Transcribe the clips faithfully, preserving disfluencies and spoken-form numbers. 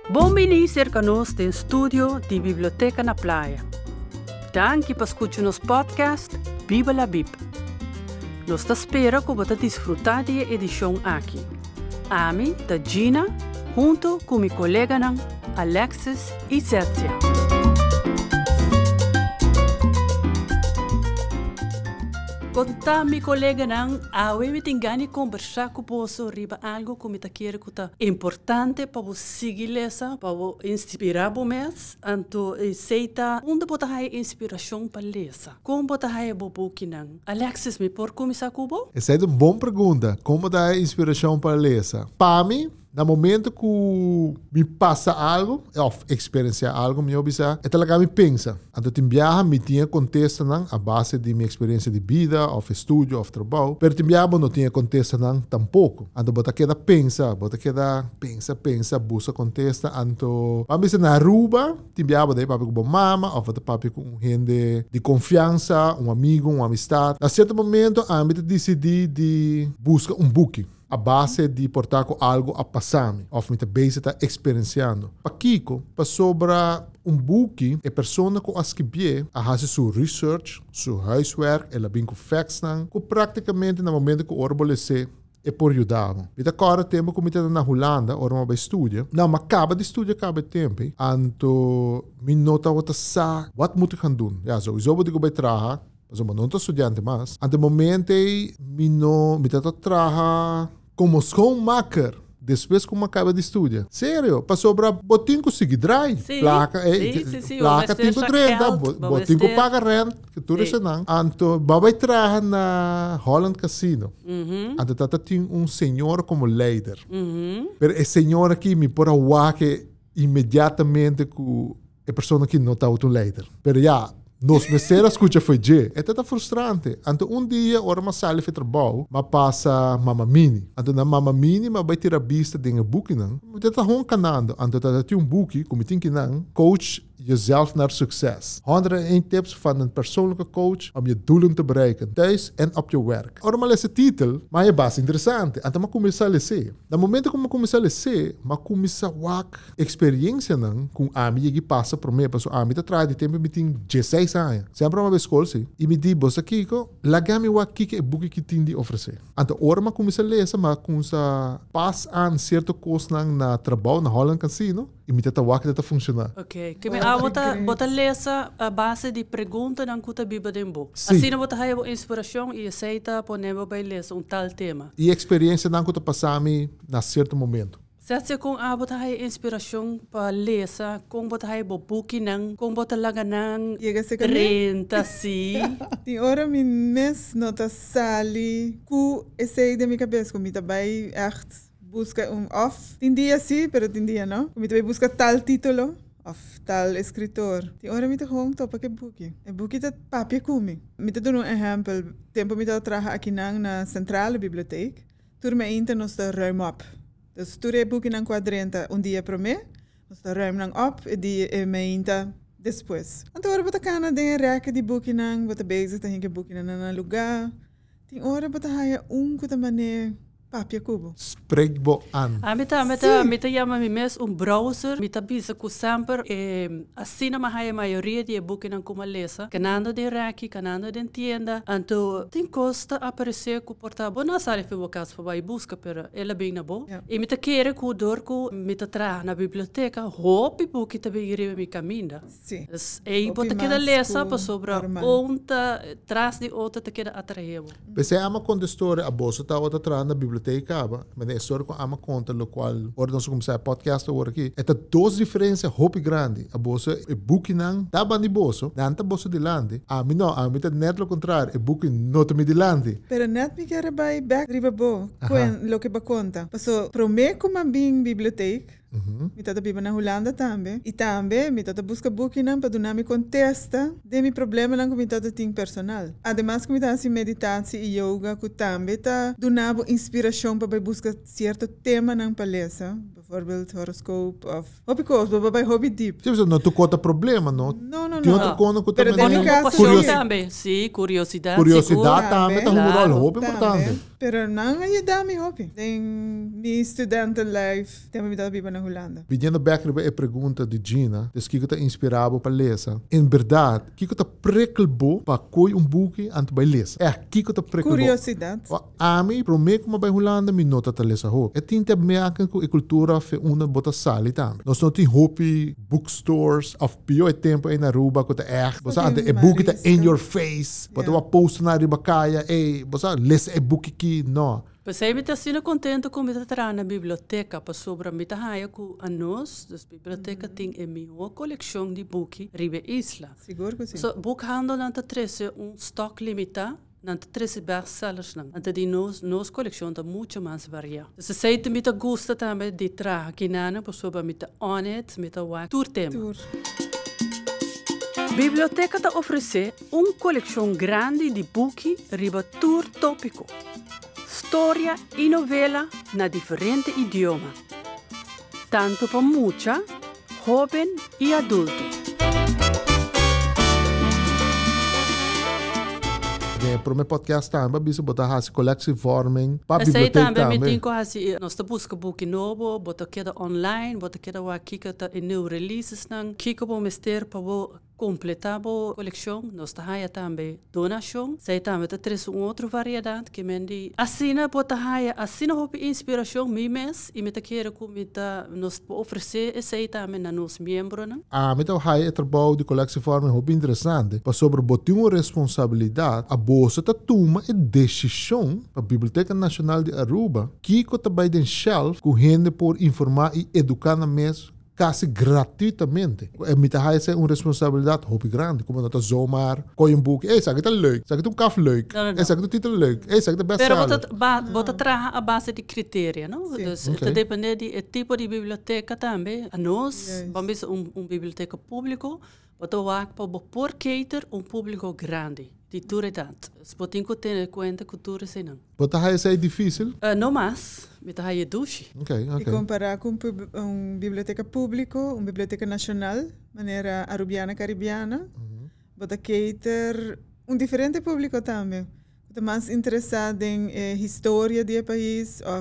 Bom-vindo cerca nós do estúdio de Biblioteca na Praia. Danke por escutar nosso podcast Bíblia Bib. Nós te espera que você desfrutar da edição aqui. Ami, da Gina, junto com meu colega Alexis e Zécia. Conta mi colega nang awe mi tingani conversar com você sobre algo que me quer que tá importante para você seguir lesa, para você inspirar o mês, anto seita onde você tem inspiração para lesa. Como você tem o book nang? Alexis, me por começar com o? Essa é uma boa pergunta. Como dá inspiração para lesa? Para mim, no momento que me passa algo, ou experienciar algo, me observa, é talaga me pensa. Então, eu viaja, me tinha contexto não, a base de minha experiência de vida, ou estudo, ou trabalho. Mas eu viaja, não tinha contexto não, tampouco. Então, você queda pensa, você queda pensa, pensa, busca contexto. Então, para mim, na Aruba, eu viaja, daí papi com mama, ou você papi com gente de confiança, um amigo, uma amistade. A certo momento, eu decidi de buscar um book. A base de portar com algo a passar-me, ou me também está experienciando. Para Kiko, para sobre um book, a pessoa que escreve, a fazer sua research, seu huiswerk, ela vem com facts, que praticamente no momento que o orbolece, é por ajudar. E agora tempo que eu estou na Holanda, ora eu estudo. Não, mas acaba de estudar, acaba de tempo. Então, me nota o que sa, what moet ik gaan doen? Ja, sowieso moet ik bij trabalhar. Mas eu não estou estudante mais. Ante momento, eu não me estou trabalhando como schoonmaker. Depois que eu acabo de estudar. Sério? Passou para botinho conseguir drive. Sim, placa, sim, sim, sim, sim. Placa tipo de renda. Botinho paga renda. Que tudo isso não. Então, vai trabalhar na Holland Casino. Uhum. Então, tá tem um senhor como líder. Uhum. Mas esse senhor aqui me pôr a que imediatamente com a pessoa que não está o líder. Mas já, nos meceras escuta foi G. É tão frustrante. Então, um dia, ora uma sala de trabalho, mas passa Mama Mini. Então, na Mama Mini, mas vai tirar vista de um book, não? Então, tá um canando. Então, tem um book, como tem que não, coach jezelf naar succes. honderdéén tips van een persoonlijke coach om je doelen te bereiken, thuis en op je werk. Ora, maar essa titel, mas é bastante interessante. Então, mas começar a ler. No momento que eu começar a ler, mas começar a ter experiência não, com a minha que passa por mim, porque a minha atrás de tempo me tem dezesseis anos. Sempre uma escola, sim. E me diz, você Kiko, lagame o que é o book que tem de oferecer. Então, ora, mas começar a ler, mas começar passa a certo coisa na trabalho, na Holland Casino, e me tenta que está funcionar. Ok. Que me ah, bota bota lesa a base de pergunta não cuta biba dembo. Assim não bota aí a inspiração e aceita ponemos para lesa um tal tema. E a experiência não cuta passar me na certo momento. Certo com a bota aí inspiração para lesa, com bota aí bo book não, com bota laga não. Renta si. Tem hora me mes nota sali ku esse de minha cabeça com me também echt busca um off. Tem dia sim, pero tem dia não. Me também busca tal título. Of tal escritor. Die ora me te gewoon topa ke boekje. E boekje dat papje kumi. Me te doen een exempel. Tempo me te traga aqui na centrale biblioteek. Tur me inter nos de ruim op. Dus tur e boekje nang quadrenta un dia pro me. Nos de ruim nang op e die e me inter después. Anto ora bota kana de reka die boekje nang bota bezig te hinke boekje nang na lugar. Die ora bota haya un kuta mane papje kubo. Spreek bo aan. Ah, meta, meta, meta chama me mes um browser, meta bisa ku sempre eh, assim na a maioria de e-book não como lesa, canando de raki, canando de tienda, então tem costa aparecer com portável, não sabe se o caso vai busca, pero ela bem na boa. Yeah. E meta querer que o dor que meta tra na biblioteca, hope e-book também irá me caminha. Sim. E bota que da lesa para sobre onta, traz de outra te queda atraído. Você ama conta história a bolsa tá outra tra na biblioteca. Mas a história que ama conta, o qual, ora nós começamos a podcast agora aqui, é duas diferenças hope grande. A bolsa é book não, tá bem de bolsa, não tá bolsa de lande. A mim não, a mim tá net lo contrário, é book não tá me de lande. Pero net me quer bij back riba bo, quen lo que ba conta. Paso, pro me como bem biblioteca. Uhum. Mi tata biba na Holanda também. E também, mi tata busca book não para donar me contesta de mi problema não com mi tata ting personal. Además, que mi tata assim meditação e yoga, que também tá donava inspiração para buscar certo tema não palestra. Bijvoorbeeld horoscoop of hobby course, bij hobby deep. Tipo, não tu conta problema, não? Não, não, no, Tem no. outra coisa que Pero também tem Tem caso paixão Curios- também. Sim, curiosidade. curiosidade seguro. também tá Também. um rol Claro. roupa importante. Também. Pero não ajuda me hobby. Tem mi student life, tem me dar biba na Holanda. Vindo back a pergunta de Gina, des que está inspirado para ler. Em verdade, que está prikkelbo para coi um boek aan te bij lezen. É que está prikkelbo. Curiosidade. A mim, para mim, como bij Holanda, me nota te lezen ook. Het tem te maken com a cultura fe una bota sali também. Nós não tem hopi bookstores of bio e tempo em Aruba que é echt. Você anda e boek está in your face. Bota uma post na ribacaia, ei, você lê e boek aqui, não. Pois aí, me está sendo contente com me entrar na biblioteca para sobre me tá raia com a nós, a biblioteca tem a minha coleção de book ribe isla. Seguro que sim. So, boekhandel aan te trece um stock limita, aan te trece bestsellers lang. Aan te die nos nos coleção tá muito mais variada. Se sei te me tá gosta também de traga que nana, por sobre me tá honest, me tá wa tour tema. Tour. Biblioteca tá oferece uma coleção grande de book riba tour tópico. História e novela na diferente idioma. Tanto para mucha, jovem e adulto. Para o meu podcast também, bisa botar a coleksievorming, para a Essa aí biblioteca também me também. tem quase, nós buscamos book novo, bota queda online, bota queda wa kika ta em new releases nang, kika bo mister para bo completar bo coleção, nós tá haia também donação, sei também tá três um outro variedade que mendi assina bota haia assina hope inspiração mi mes e me tá queira com me tá nós oferecer esse aí também na nos membros nang. Ah, met o hai trabalho de coleksievorming hobby interessante, para sobre botar uma responsabilidade a bolsa ta toma e decisão para a Biblioteca Nacional de Aruba, que está by den shelf com gente por informar e educar na mesa quase gratuitamente. E met hij is een responsabilidade hobby grande, como dat zomaar kon je een boek, hey, zeg het leuk, zeg het een kaf leuk, Não, não, hey, zeg het titel leuk, hey, zeg het best Pero seller. bota, ba, bota traga a base de critério, não? Sim. Dus Ok. het depende de tipo de biblioteca também. A nós, Yes. vamos um, um biblioteca público, bota o ac para por cater um público grande. De toda idade. Se botem que ter em conta cultura sem não. Wat hij is hij difícil? Uh, não mais, me tá aí duche. Ok, E ok. comparar com pub- um biblioteca público, uma biblioteca nacional, maneira arubiana caribiana, bota cater um diferente público também. Bota mais interessado em eh, história do país, ou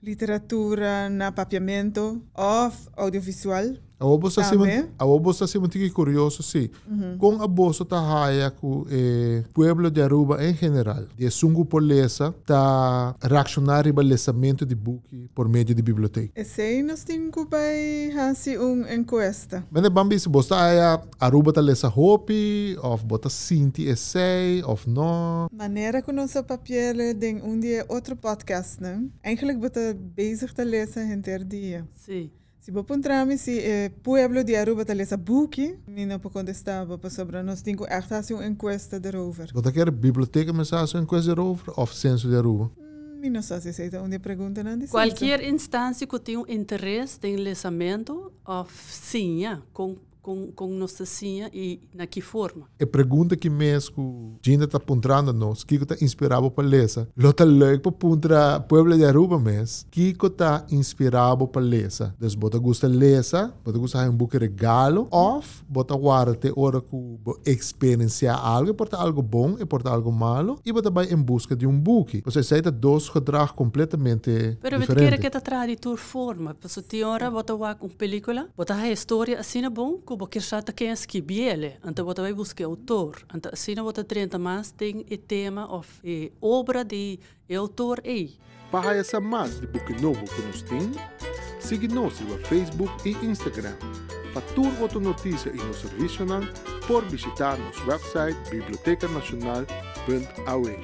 literatura na papiamento, ou audiovisual. A obosa Tá, se né? a obosa se mantiga curioso sim. Com a bolsa tá raia com eh, pueblo de Aruba em geral, de sungu polesa tá reaccionar ao lançamento de book por meio de biblioteca. Esse aí nós temos que fazer uma encuesta. Mas é bambi se bosta aí Aruba tá lesa hopi, of bota sinti essay, of no. Maneira que nosso papel tem um dia outro podcast, né? Eigenlijk bota bezig te lezen hinter dia. Sim. Se você encontrar se eh, pueblo de Aruba te lesa boek, me não pode contestar para sobre nós temos que echt fazer uma encuesta daarover. Bota quer biblioteca mensagem coisa over of censo de Aruba. Me não sei se é uma pergunta não diz. Qualquer instância que tenha interesse em lançamento, of sim, com com com nossa sim e na que forma. E pergunta que mesmo Gina tá apontando nós, que tá inspirado para lesa. Lo tá leuk para puntra pueblo de Aruba mes, que tá inspirado para lesa. Dus bota gusta lesa, bota gusta um book regalo, of bota guarda hora que experienciar algo, porta algo bom e porta algo malo, e bota vai em busca de um book. Você sai tá dois gedrag completamente Pero met diferente. kere que tá traditor forma, paso ti ora bota wa com película, bota a história assim é bom, que bo kirsata quem esquibiele, anta bota vai buscar autor, anta assim bota trinta mais tem e tema of e obra de e autor ei. Para essa mais de book novo que nos tem, siga-nos no Facebook e Instagram. Para toda outra notícia e nosso serviço, por visitar nosso website biblioteca nacional ponto a u.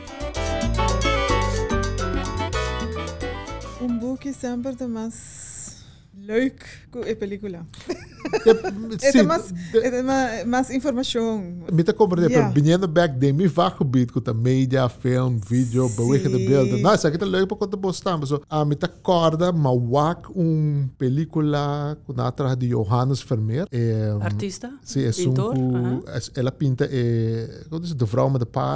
Um boek sempre é mais leuk que a película. É mais, é mais, mais informação. Me tá compreendendo, Yeah. pero vinhando back then, me vai gebied com a mídia, film, vídeo, bewegende Sim. beelden. Não, isso aqui tá leuk para contar postar, mas a me tá corda, mas wak um película com a atrás de Johannes Vermeer. É, Artista, sim, é pintor, um, aham. ela pinta, é, como diz, de vrouw met de parel.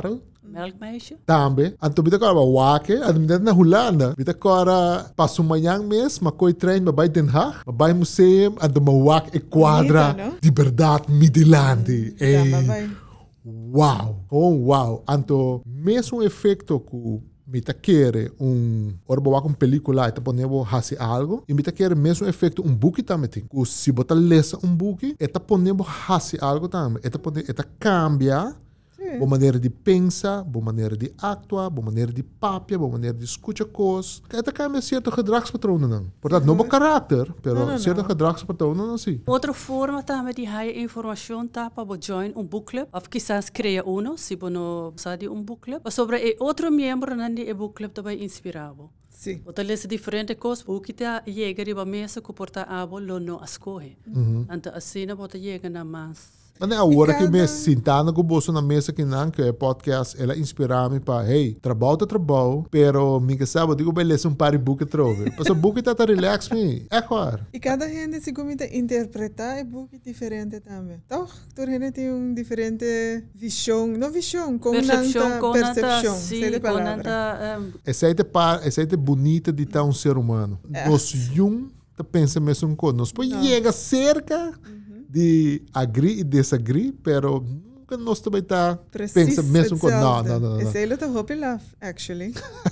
Melkmeisje. Também. Anto bita agora wake, anto bita na Holanda. Bita agora passo manhã mês, mas coi trein, babay Den Haag, babay museum, anto mawak e quadra Bonita, no? de verdade Midilandi. Tá, Ei, babay. wow, oh wow. Anto mesmo efeito que mita quer um, ora boa com película, eta ponebo hasi algo, e mita quer mesmo efeito um book também tem. O se bota lesa um book, eta ponebo hasi algo também, eta pone, eta cambia. Sim. Boa maneira de pensar, boa maneira de actuar, boa maneira de papia, boa maneira de escutar coisas. Até cambia certo gedragspatronen não. Portanto, não bom caráter, pero Não, não, certo não. gedragspatronen não sim. Outra forma também de high informação tá para join um book club, ou quizás criar um, se você não sabe um book club. Sobre e outro membro nandi e book club também inspirado. Sim. Você lê diferentes coisas, o que tá chega de uma mesa que porta abo lo não escolhe. Então assim não você chega na mais. Mas é a hora E que me cada- sentando com o bolso na mesa que não, que é podcast, ela inspira-me para, hey, trabalho é trabalho, pero me que sabe, eu digo, beleza, um par de book trove. Mas o book tá relax me, é claro. E cada gente se comita interpretar é book diferente também. Toch? Toda gente tem um diferente visão, não visão, com Percepção, nanta com percepção, nanta, sei de sim, com palavra. nanta, um, Essa aí é par, essa aí é bonita de estar um ser humano. É. Nós um tá pensa mesmo coisa, nós pode Não. chega cerca de agree e desagree, pero nunca nós também tá pensa mesmo coisa. Não, não, não, não. Esse ele tá hope love, actually.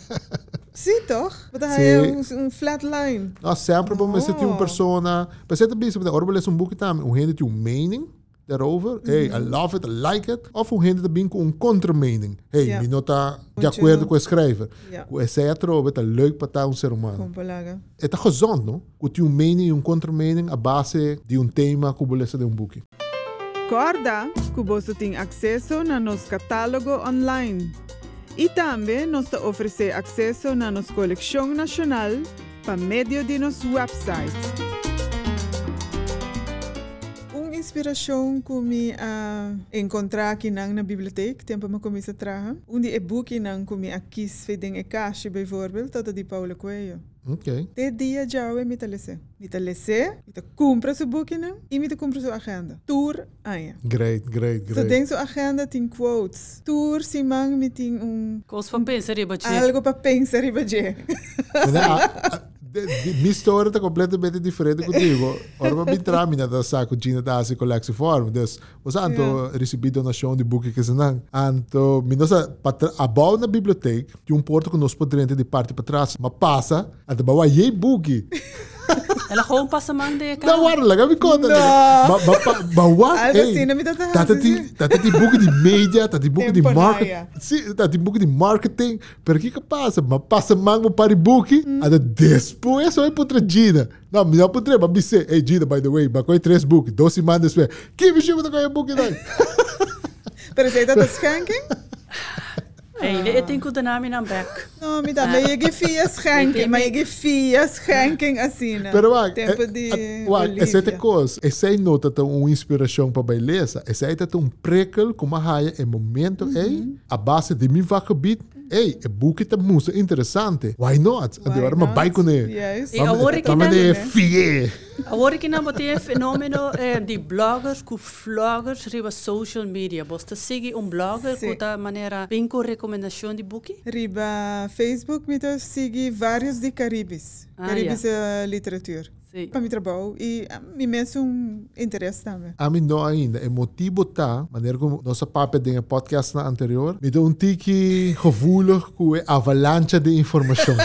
Sim, toch? Mas Sim. é um, um flat line. Nós sempre vamos Oh. ter uma pessoa, mas você também sabe, agora vamos ler um book também, um gente tem um meaning daarover, hey, I love it, I like it, of um gente também com um contra-meaning. Hey, Yeah. me não tá de Muito- acordo com o escrever. Yeah. Com essa é trova, tá leuk para estar um ser humano. Com palaga. É tá gezond, não? Que tem um meaning e um contra-meaning a base de um tema que você lê de um book. Corda, que você tem acesso no nosso catálogo online. E também nós oferecemos acesso na nossa coleção nacional por meio de nosso website. Uma inspiração que me uh, encontrar aqui na biblioteca, tempo que comecei a trabalhar, onde é book que me aqui se em caixa, bijvoorbeeld, tot de Paulo Coelho. Ok. De dia já eu me talese. Me talese, me compra seu book não e me compra sua agenda. Tour aia. Great, great, So great. tem sua agenda tem quotes. Tour se mang me tem um coisas para pensar e bater. algo para pensar e bater. Mas, a, a, de, de, minha história está completamente diferente contigo. Ora, para entrar, minha da saco, Gina da Asi Collective Forum. Então, você anto Yeah. recebi donação de book que se não. Anto, minha a bau na biblioteca, tem um porto que nós podemos de parte para trás, mas passa, anto, bawa, yei book. Ela gewoon passa man de Não, wala lang, me conta. No. Bawa, Algo assim, não me dá Tata ti, tata ti book de media, tata ti book de Tempo marketing. naia. Sim, tata ti book de marketing. Pero que que passa? Mas passa mango para book, ada depois só é putra Gina. Não, me dá putra, mas me sei, hey Gina, by the way, mas coi três book, dois semanas depois. Que me chama da coi book daí? Pero sei dat schenking? Hey, ele tem que dar nome na back. Não, me dá, mas eu gefia schenking, mas eu gefia schenking assim, né? Pero wag, Tempo de wag, essa é Olivia. coisa, essa é nota tá uma inspiração para beleza, essa é tá um prequel como a raia é momento, ei, a base de mim vakgebied, ei, é book tá muito interessante. Why not? Why Agora uma not? bike com ele. Yes. E agora que Vamos não, de né? fie. agora que não tem fenômeno eh, de bloggers, que vloggers riba social media. Você segue um blogger Sim. que da maneira bem com recomendação de book? Riba Facebook, me tô segui vários de Caribes. Ah, Caribes é literatura. Sim. Para meu trabalho e a mim mesmo um interesse também. A mim não ainda. O motivo tá, maneira como nossa papo tem podcast na anterior, me dá um tique gevoelig com a avalanche de informação.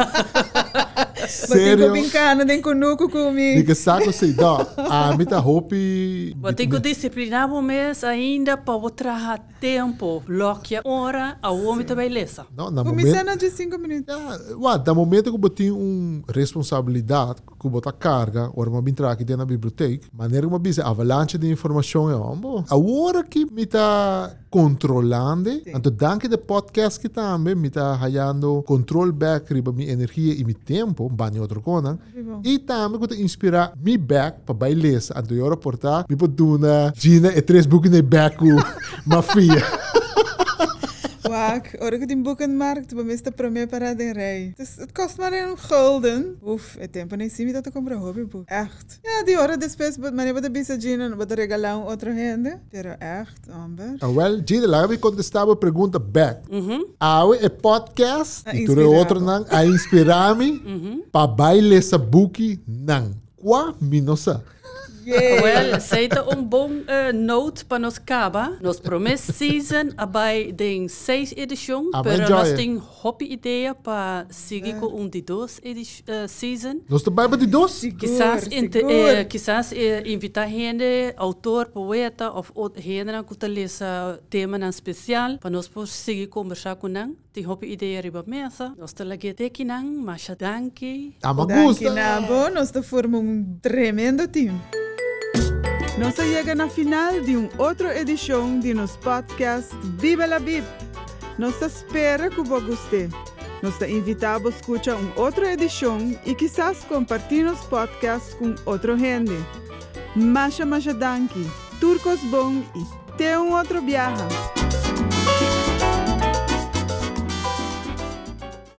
Mas tem que Sério? brincar, não tem conuco De comigo. que saco sei, dá. A mim tá hope. Você tem que disciplinar o mês ainda para trabalhar tempo, bloquear hora, a homem também lesa. Não, na Comecei momento. na de cinco minutos. Ja, wat, no momento que eu tenho uma responsabilidade, que eu botar carga, ou uma entrar aqui dentro da biblioteca, maneira que eu bisa avalanche de informação é bom. A hora que me está controlando, então danke de podcast que também me está ganhando control back riba minha energia e meu tempo, banho outro coisa, e também que eu inspirar me back para bailesa, então eu reportar, me pode dar Gina e três books de back com mafia. Wak, ora que tem boekenmarkt, para mim está primeiro parada em rei. Het kost maar een gulden. Uf, é tempo nem sim, dat eu comprar hobbyboek. Echt. Ja, die hora depois, mas nem para bisa Gina, não para regalar um outro rende. Pero echt, Amber. Ah, well, Gina, lá eu contestava a pergunta back. Uhum. Awe é podcast, A e tu é inspirar. outro não, a inspirar-me Uhum. para baile essa book não. Qua minosa. Yeah. Well, seita um bom uh, note para nos caba. Nos promes season abai den seis edição, Ah, pero enjoy nós it. tem hopi ideia para seguir com um de dois edi- uh, season. Nós estamos de dois? Seguro, Quizás, inte, seguro. eh, quizás eh, invitar gente, autor, poeta ou outra gente que está lesa tema nan especial para nós poder seguir conversar com nan. Tem hopi ideia riba mesa. Nós te lagi aqui nan, masha danke. Ah, me Danke, gusta. Nabo. Nós te formamos um tremendo time. Nós chegamos na final de uma outra edição de nosso podcast Viva la Bib. Nós espera que você goste. Nós te invitamos a escutar uma outra edição e quizás compartilhar nosso podcast com outra gente. Masha Masha Danke, Turcos Bom e até um outro viaje.